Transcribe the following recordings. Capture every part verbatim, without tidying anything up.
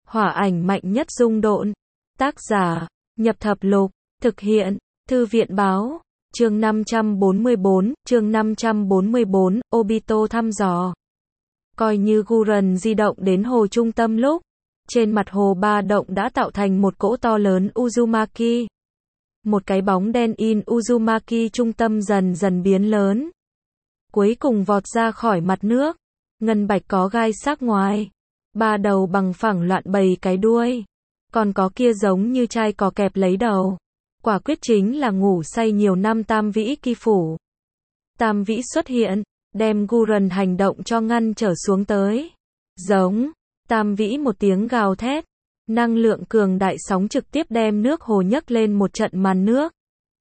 Hỏa ảnh mạnh nhất dung độn. Tác giả, Nhập Thập Lục, thực hiện, Thư viện báo, chương năm trăm bốn mươi bốn, chương năm trăm bốn mươi bốn, Obito thăm dò. Coi như Gurren di động đến hồ trung tâm lúc, trên mặt hồ ba động đã tạo thành một cỗ to lớn Uzumaki. Một cái bóng đen in Uzumaki trung tâm dần dần biến lớn. Cuối cùng vọt ra khỏi mặt nước, ngân bạch có gai sắc ngoài. Ba đầu bằng phẳng loạn bầy cái đuôi. Còn có kia giống như chai cò kẹp lấy đầu. Quả quyết chính là ngủ say nhiều năm Tam Vĩ Kỳ Phủ. Tam Vĩ xuất hiện, đem Gurren hành động cho ngăn trở xuống tới. Giống, Tam Vĩ một tiếng gào thét. Năng lượng cường đại sóng trực tiếp đem nước hồ nhấc lên một trận màn nước.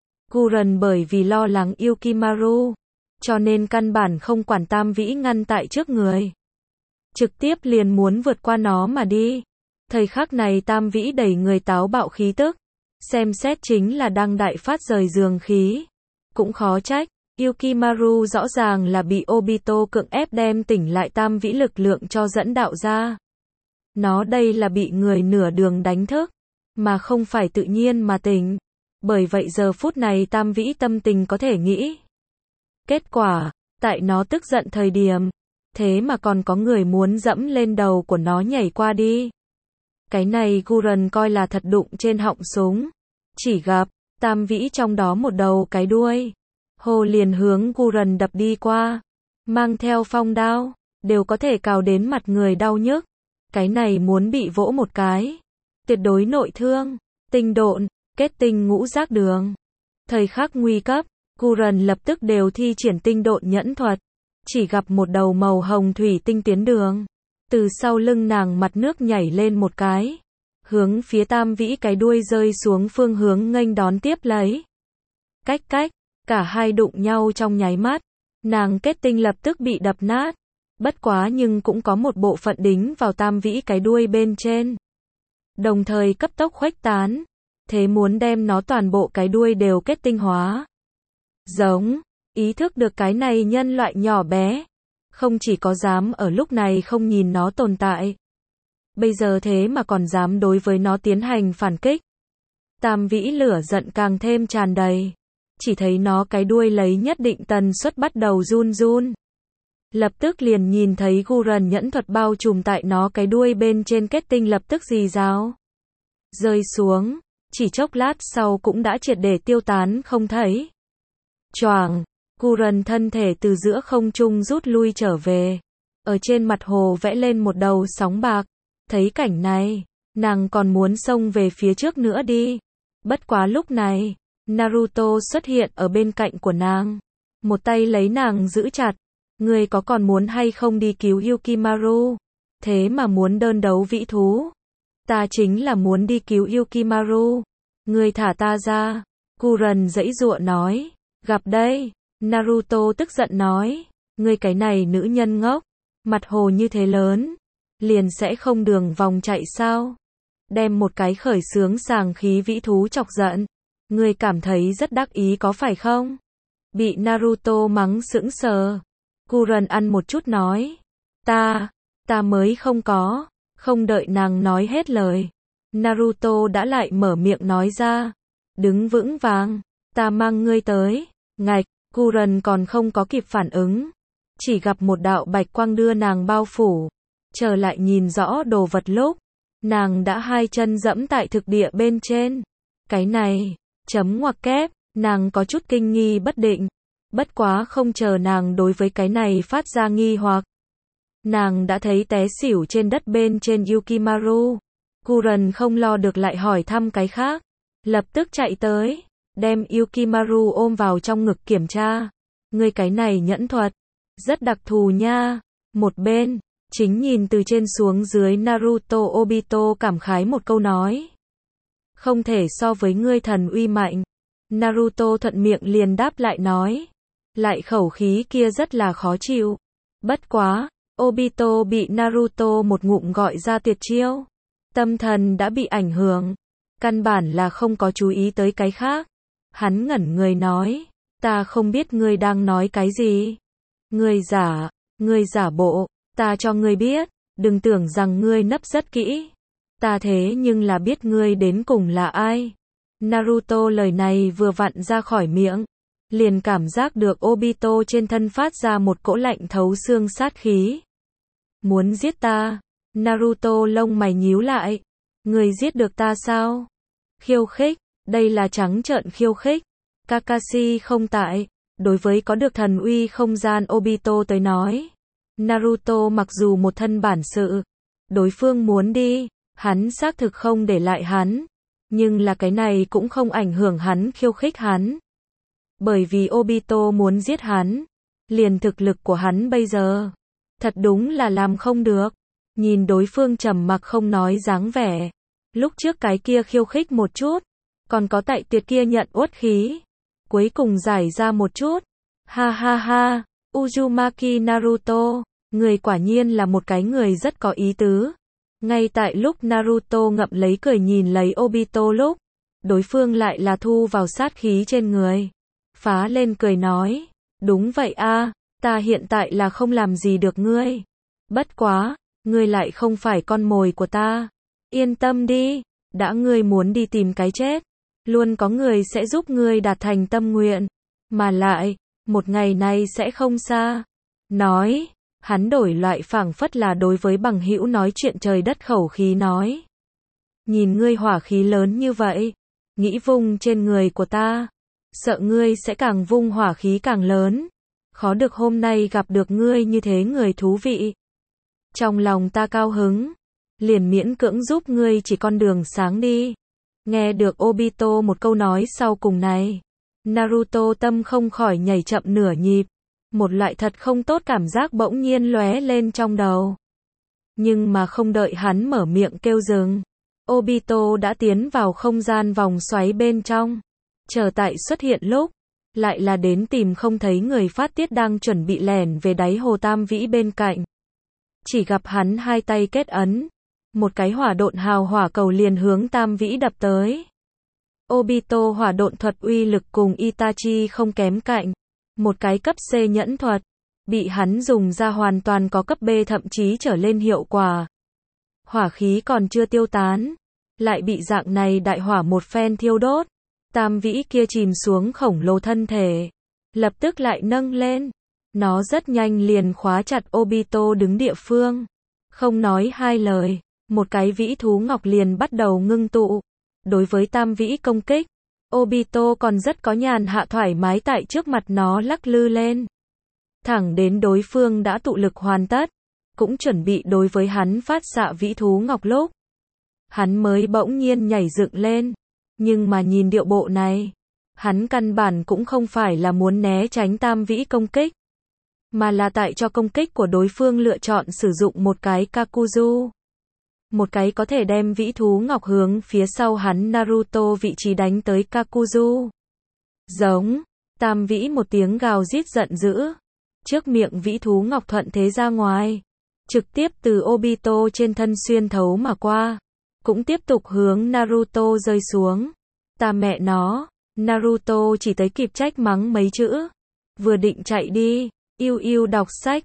Gurren bởi vì lo lắng Yukimaru, cho nên căn bản không quản Tam Vĩ ngăn tại trước người. Trực tiếp liền muốn vượt qua nó mà đi. Thời khắc này Tam Vĩ đẩy người táo bạo khí tức. Xem xét chính là đang đại phát rời giường khí. Cũng khó trách, Yukimaru rõ ràng là bị Obito cưỡng ép đem tỉnh lại Tam Vĩ lực lượng cho dẫn đạo ra. Nó đây là bị người nửa đường đánh thức, mà không phải tự nhiên mà tỉnh. Bởi vậy giờ phút này Tam Vĩ tâm tình có thể nghĩ. Kết quả, tại nó tức giận thời điểm, thế mà còn có người muốn dẫm lên đầu của nó nhảy qua đi. Cái này Gurren coi là thật đụng trên họng súng. Chỉ gặp, Tam Vĩ trong đó một đầu cái đuôi. Hồ liền hướng Gurren đập đi qua. Mang theo phong đao, đều có thể cào đến mặt người đau nhức. Cái này muốn bị vỗ một cái. Tuyệt đối nội thương. Tinh độn, kết tinh ngũ giác đường. Thời khắc nguy cấp, Gurren lập tức đều thi triển tinh độn nhẫn thuật. Chỉ gặp một đầu màu hồng thủy tinh tiến đường. Từ sau lưng nàng mặt nước nhảy lên một cái. Hướng phía Tam Vĩ cái đuôi rơi xuống phương hướng nghênh đón tiếp lấy. Cách cách, cả hai đụng nhau trong nháy mắt. Nàng kết tinh lập tức bị đập nát. Bất quá nhưng cũng có một bộ phận đính vào Tam Vĩ cái đuôi bên trên. Đồng thời cấp tốc khuếch tán. Thế muốn đem nó toàn bộ cái đuôi đều kết tinh hóa. Giống, ý thức được cái này nhân loại nhỏ bé. Không chỉ có dám ở lúc này không nhìn nó tồn tại. Bây giờ thế mà còn dám đối với nó tiến hành phản kích. Tam Vĩ lửa giận càng thêm tràn đầy. Chỉ thấy nó cái đuôi lấy nhất định tần suất bắt đầu run run. Lập tức liền nhìn thấy Gurren nhẫn thuật bao trùm tại nó cái đuôi bên trên kết tinh lập tức rì rào. Rơi xuống, chỉ chốc lát sau cũng đã triệt để tiêu tán không thấy. Choàng, Gurren thân thể từ giữa không trung rút lui trở về. Ở trên mặt hồ vẽ lên một đầu sóng bạc. Thấy cảnh này, nàng còn muốn xông về phía trước nữa đi. Bất quá lúc này, Naruto xuất hiện ở bên cạnh của nàng. Một tay lấy nàng giữ chặt. Ngươi có còn muốn hay không đi cứu Yukimaru? Thế mà muốn đơn đấu vĩ thú. Ta chính là muốn đi cứu Yukimaru. Ngươi thả ta ra. Gurren giãy giụa nói. Gặp đây. Naruto tức giận nói. Ngươi cái này nữ nhân ngốc. Mặt hồ như thế lớn. Liền sẽ không đường vòng chạy sao? Đem một cái khởi xướng sàng khí vĩ thú chọc giận. Ngươi cảm thấy rất đắc ý có phải không? Bị Naruto mắng sững sờ. Gurren ăn một chút nói. Ta, ta mới không có. Không đợi nàng nói hết lời. Naruto đã lại mở miệng nói ra. Đứng vững vàng. Ta mang ngươi tới. Ngạch, Gurren còn không có kịp phản ứng. Chỉ gặp một đạo bạch quang đưa nàng bao phủ. Trở lại nhìn rõ đồ vật lúc. Nàng đã hai chân dẫm tại thực địa bên trên. Cái này, chấm ngoặc kép, nàng có chút kinh nghi bất định. Bất quá không chờ nàng đối với cái này phát ra nghi hoặc. Nàng đã thấy té xỉu trên đất bên trên Yukimaru. Gurren không lo được lại hỏi thăm cái khác. Lập tức chạy tới. Đem Yukimaru ôm vào trong ngực kiểm tra. Ngươi cái này nhẫn thuật. Rất đặc thù nha. Một bên, chính nhìn từ trên xuống dưới Naruto Obito cảm khái một câu nói. Không thể so với ngươi thần uy mạnh. Naruto thuận miệng liền đáp lại nói. Lại khẩu khí kia rất là khó chịu. Bất quá, Obito bị Naruto một ngụm gọi ra tuyệt chiêu. Tâm thần đã bị ảnh hưởng. Căn bản là không có chú ý tới cái khác. Hắn ngẩn người nói. Ta không biết ngươi đang nói cái gì. Ngươi giả, ngươi giả bộ. Ta cho ngươi biết. Đừng tưởng rằng ngươi nấp rất kỹ. Ta thế nhưng là biết ngươi đến cùng là ai. Naruto lời này vừa vặn ra khỏi miệng, liền cảm giác được Obito trên thân phát ra một cỗ lạnh thấu xương sát khí. Muốn giết ta? Naruto lông mày nhíu lại. Người giết được ta sao? Khiêu khích, đây là trắng trợn khiêu khích. Kakashi không tại, đối với có được thần uy không gian Obito tới nói. Naruto mặc dù một thân bản sự, đối phương muốn đi, hắn xác thực không để lại hắn. Nhưng là cái này cũng không ảnh hưởng hắn khiêu khích hắn. Bởi vì Obito muốn giết hắn, liền thực lực của hắn bây giờ, thật đúng là làm không được. Nhìn đối phương trầm mặc không nói dáng vẻ, lúc trước cái kia khiêu khích một chút, còn có tại tuyệt kia nhận uất khí, cuối cùng giải ra một chút. Ha ha ha, Uzumaki Naruto, người quả nhiên là một cái người rất có ý tứ. Ngay tại lúc Naruto ngậm lấy cười nhìn lấy Obito lúc, đối phương lại là thu vào sát khí trên người. Phá lên cười nói, đúng vậy a, ta hiện tại là không làm gì được ngươi. Bất quá, ngươi lại không phải con mồi của ta. Yên tâm đi, đã ngươi muốn đi tìm cái chết, luôn có người sẽ giúp ngươi đạt thành tâm nguyện. Mà lại, một ngày này sẽ không xa. Nói, hắn đổi loại phảng phất là đối với bằng hữu nói chuyện trời đất khẩu khí nói. Nhìn ngươi hỏa khí lớn như vậy, nghĩ vung trên người của ta, sợ ngươi sẽ càng vung hỏa khí càng lớn. Khó được hôm nay gặp được ngươi như thế người thú vị. Trong lòng ta cao hứng, liền miễn cưỡng giúp ngươi chỉ con đường sáng đi. Nghe được Obito một câu nói sau cùng này, Naruto tâm không khỏi nhảy chậm nửa nhịp. Một loại thật không tốt cảm giác bỗng nhiên lóe lên trong đầu. Nhưng mà không đợi hắn mở miệng kêu dừng, Obito đã tiến vào không gian vòng xoáy bên trong. Chờ tại xuất hiện lúc, lại là đến tìm không thấy người phát tiết đang chuẩn bị lẻn về đáy hồ Tam Vĩ bên cạnh. Chỉ gặp hắn hai tay kết ấn, một cái hỏa độn hào hỏa cầu liền hướng Tam Vĩ đập tới. Obito hỏa độn thuật uy lực cùng Itachi không kém cạnh. Một cái cấp C nhẫn thuật, bị hắn dùng ra hoàn toàn có cấp B thậm chí trở lên hiệu quả. Hỏa khí còn chưa tiêu tán, lại bị dạng này đại hỏa một phen thiêu đốt. Tam Vĩ kia chìm xuống khổng lồ thân thể, lập tức lại nâng lên. Nó rất nhanh liền khóa chặt Obito đứng địa phương. Không nói hai lời, một cái vĩ thú ngọc liền bắt đầu ngưng tụ. Đối với Tam Vĩ công kích, Obito còn rất có nhàn hạ thoải mái tại trước mặt nó lắc lư lên. Thẳng đến đối phương đã tụ lực hoàn tất, cũng chuẩn bị đối với hắn phát xạ vĩ thú ngọc lúc. Hắn mới bỗng nhiên nhảy dựng lên. Nhưng mà nhìn điệu bộ này, hắn căn bản cũng không phải là muốn né tránh Tam Vĩ công kích, mà là tại cho công kích của đối phương lựa chọn sử dụng một cái Kakuzu. Một cái có thể đem vĩ thú ngọc hướng phía sau hắn Naruto vị trí đánh tới Kakuzu. Giống, Tam Vĩ một tiếng gào rít giận dữ. Trước miệng vĩ thú ngọc thuận thế ra ngoài, trực tiếp từ Obito trên thân xuyên thấu mà qua, cũng tiếp tục hướng Naruto rơi xuống. Ta mẹ nó, Naruto chỉ tới kịp trách mắng mấy chữ. Vừa định chạy đi, yêu yêu đọc sách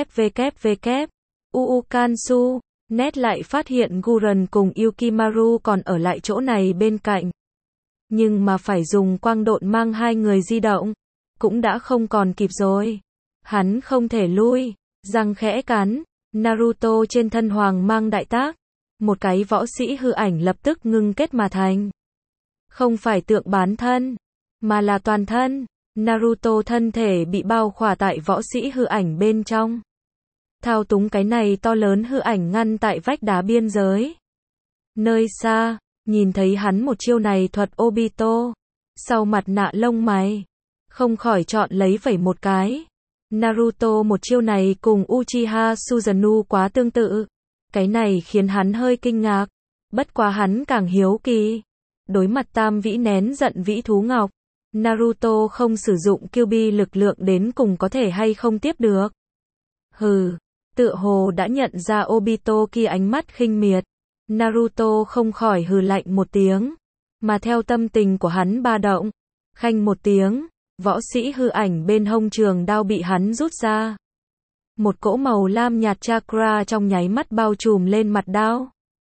www. Uukansu, nét lại phát hiện Guren cùng Yukimaru còn ở lại chỗ này bên cạnh. Nhưng mà phải dùng quang độn mang hai người di động, cũng đã không còn kịp rồi. Hắn không thể lui, răng khẽ cắn, Naruto trên thân hoàng mang đại tác. Một cái võ sĩ hư ảnh lập tức ngưng kết mà thành. Không phải tượng bán thân, mà là toàn thân. Naruto thân thể bị bao khỏa tại võ sĩ hư ảnh bên trong. Thao túng cái này to lớn hư ảnh ngăn tại vách đá biên giới. Nơi xa, nhìn thấy hắn một chiêu này thuật Obito, sau mặt nạ lông mày, không khỏi chọn lấy vẩy một cái. Naruto một chiêu này cùng Uchiha Susanoo quá tương tự. Cái này khiến hắn hơi kinh ngạc. Bất quá hắn càng hiếu kỳ. Đối mặt Tam Vĩ nén giận vĩ thú ngọc, Naruto không sử dụng Kyuubi lực lượng đến cùng có thể hay không tiếp được. Hừ, tựa hồ đã nhận ra Obito kia ánh mắt khinh miệt. Naruto không khỏi hừ lạnh một tiếng. Mà theo tâm tình của hắn ba động, khanh một tiếng, võ sĩ hư ảnh bên hông trường đao bị hắn rút ra. Một cỗ màu lam nhạt chakra trong nháy mắt bao trùm lên mặt đao.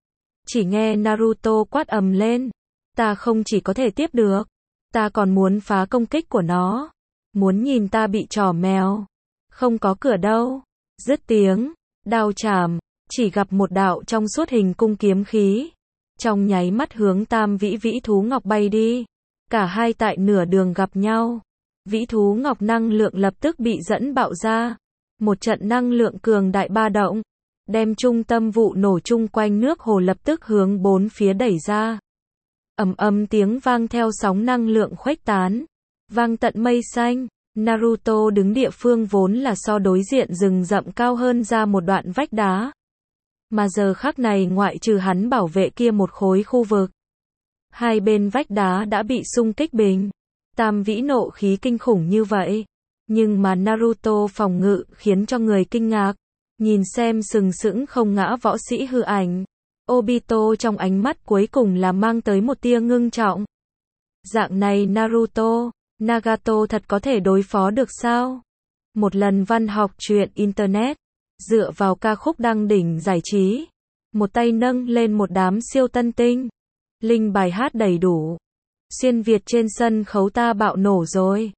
Chỉ nghe Naruto quát ầm lên. Ta không chỉ có thể tiếp được, ta còn muốn phá công kích của nó. Muốn nhìn ta bị trò mèo. Không có cửa đâu. Dứt tiếng, đao chảm, chỉ gặp một đạo trong suốt hình cung kiếm khí. Trong nháy mắt hướng tam vĩ vĩ thú ngọc bay đi. Cả hai tại nửa đường gặp nhau. Vĩ thú ngọc năng lượng lập tức bị dẫn bạo ra. Một trận năng lượng cường đại ba động, đem trung tâm vụ nổ chung quanh nước hồ lập tức hướng bốn phía đẩy ra. Ầm ầm tiếng vang theo sóng năng lượng khuếch tán, vang tận mây xanh. Naruto đứng địa phương vốn là so đối diện rừng rậm cao hơn ra một đoạn vách đá. Mà giờ khắc này ngoại trừ hắn bảo vệ kia một khối khu vực, hai bên vách đá đã bị xung kích bình. Tam vĩ nộ khí kinh khủng như vậy, nhưng mà Naruto phòng ngự khiến cho người kinh ngạc. Nhìn xem sừng sững không ngã võ sĩ hư ảnh, Obito trong ánh mắt cuối cùng là mang tới một tia ngưng trọng. Dạng này Naruto, Nagato thật có thể đối phó được sao? Một lần văn học truyện Internet, dựa vào ca khúc đăng đỉnh giải trí, một tay nâng lên một đám siêu tân tinh. Linh bài hát đầy đủ. Xuyên Việt trên sân khấu ta bạo nổ rồi.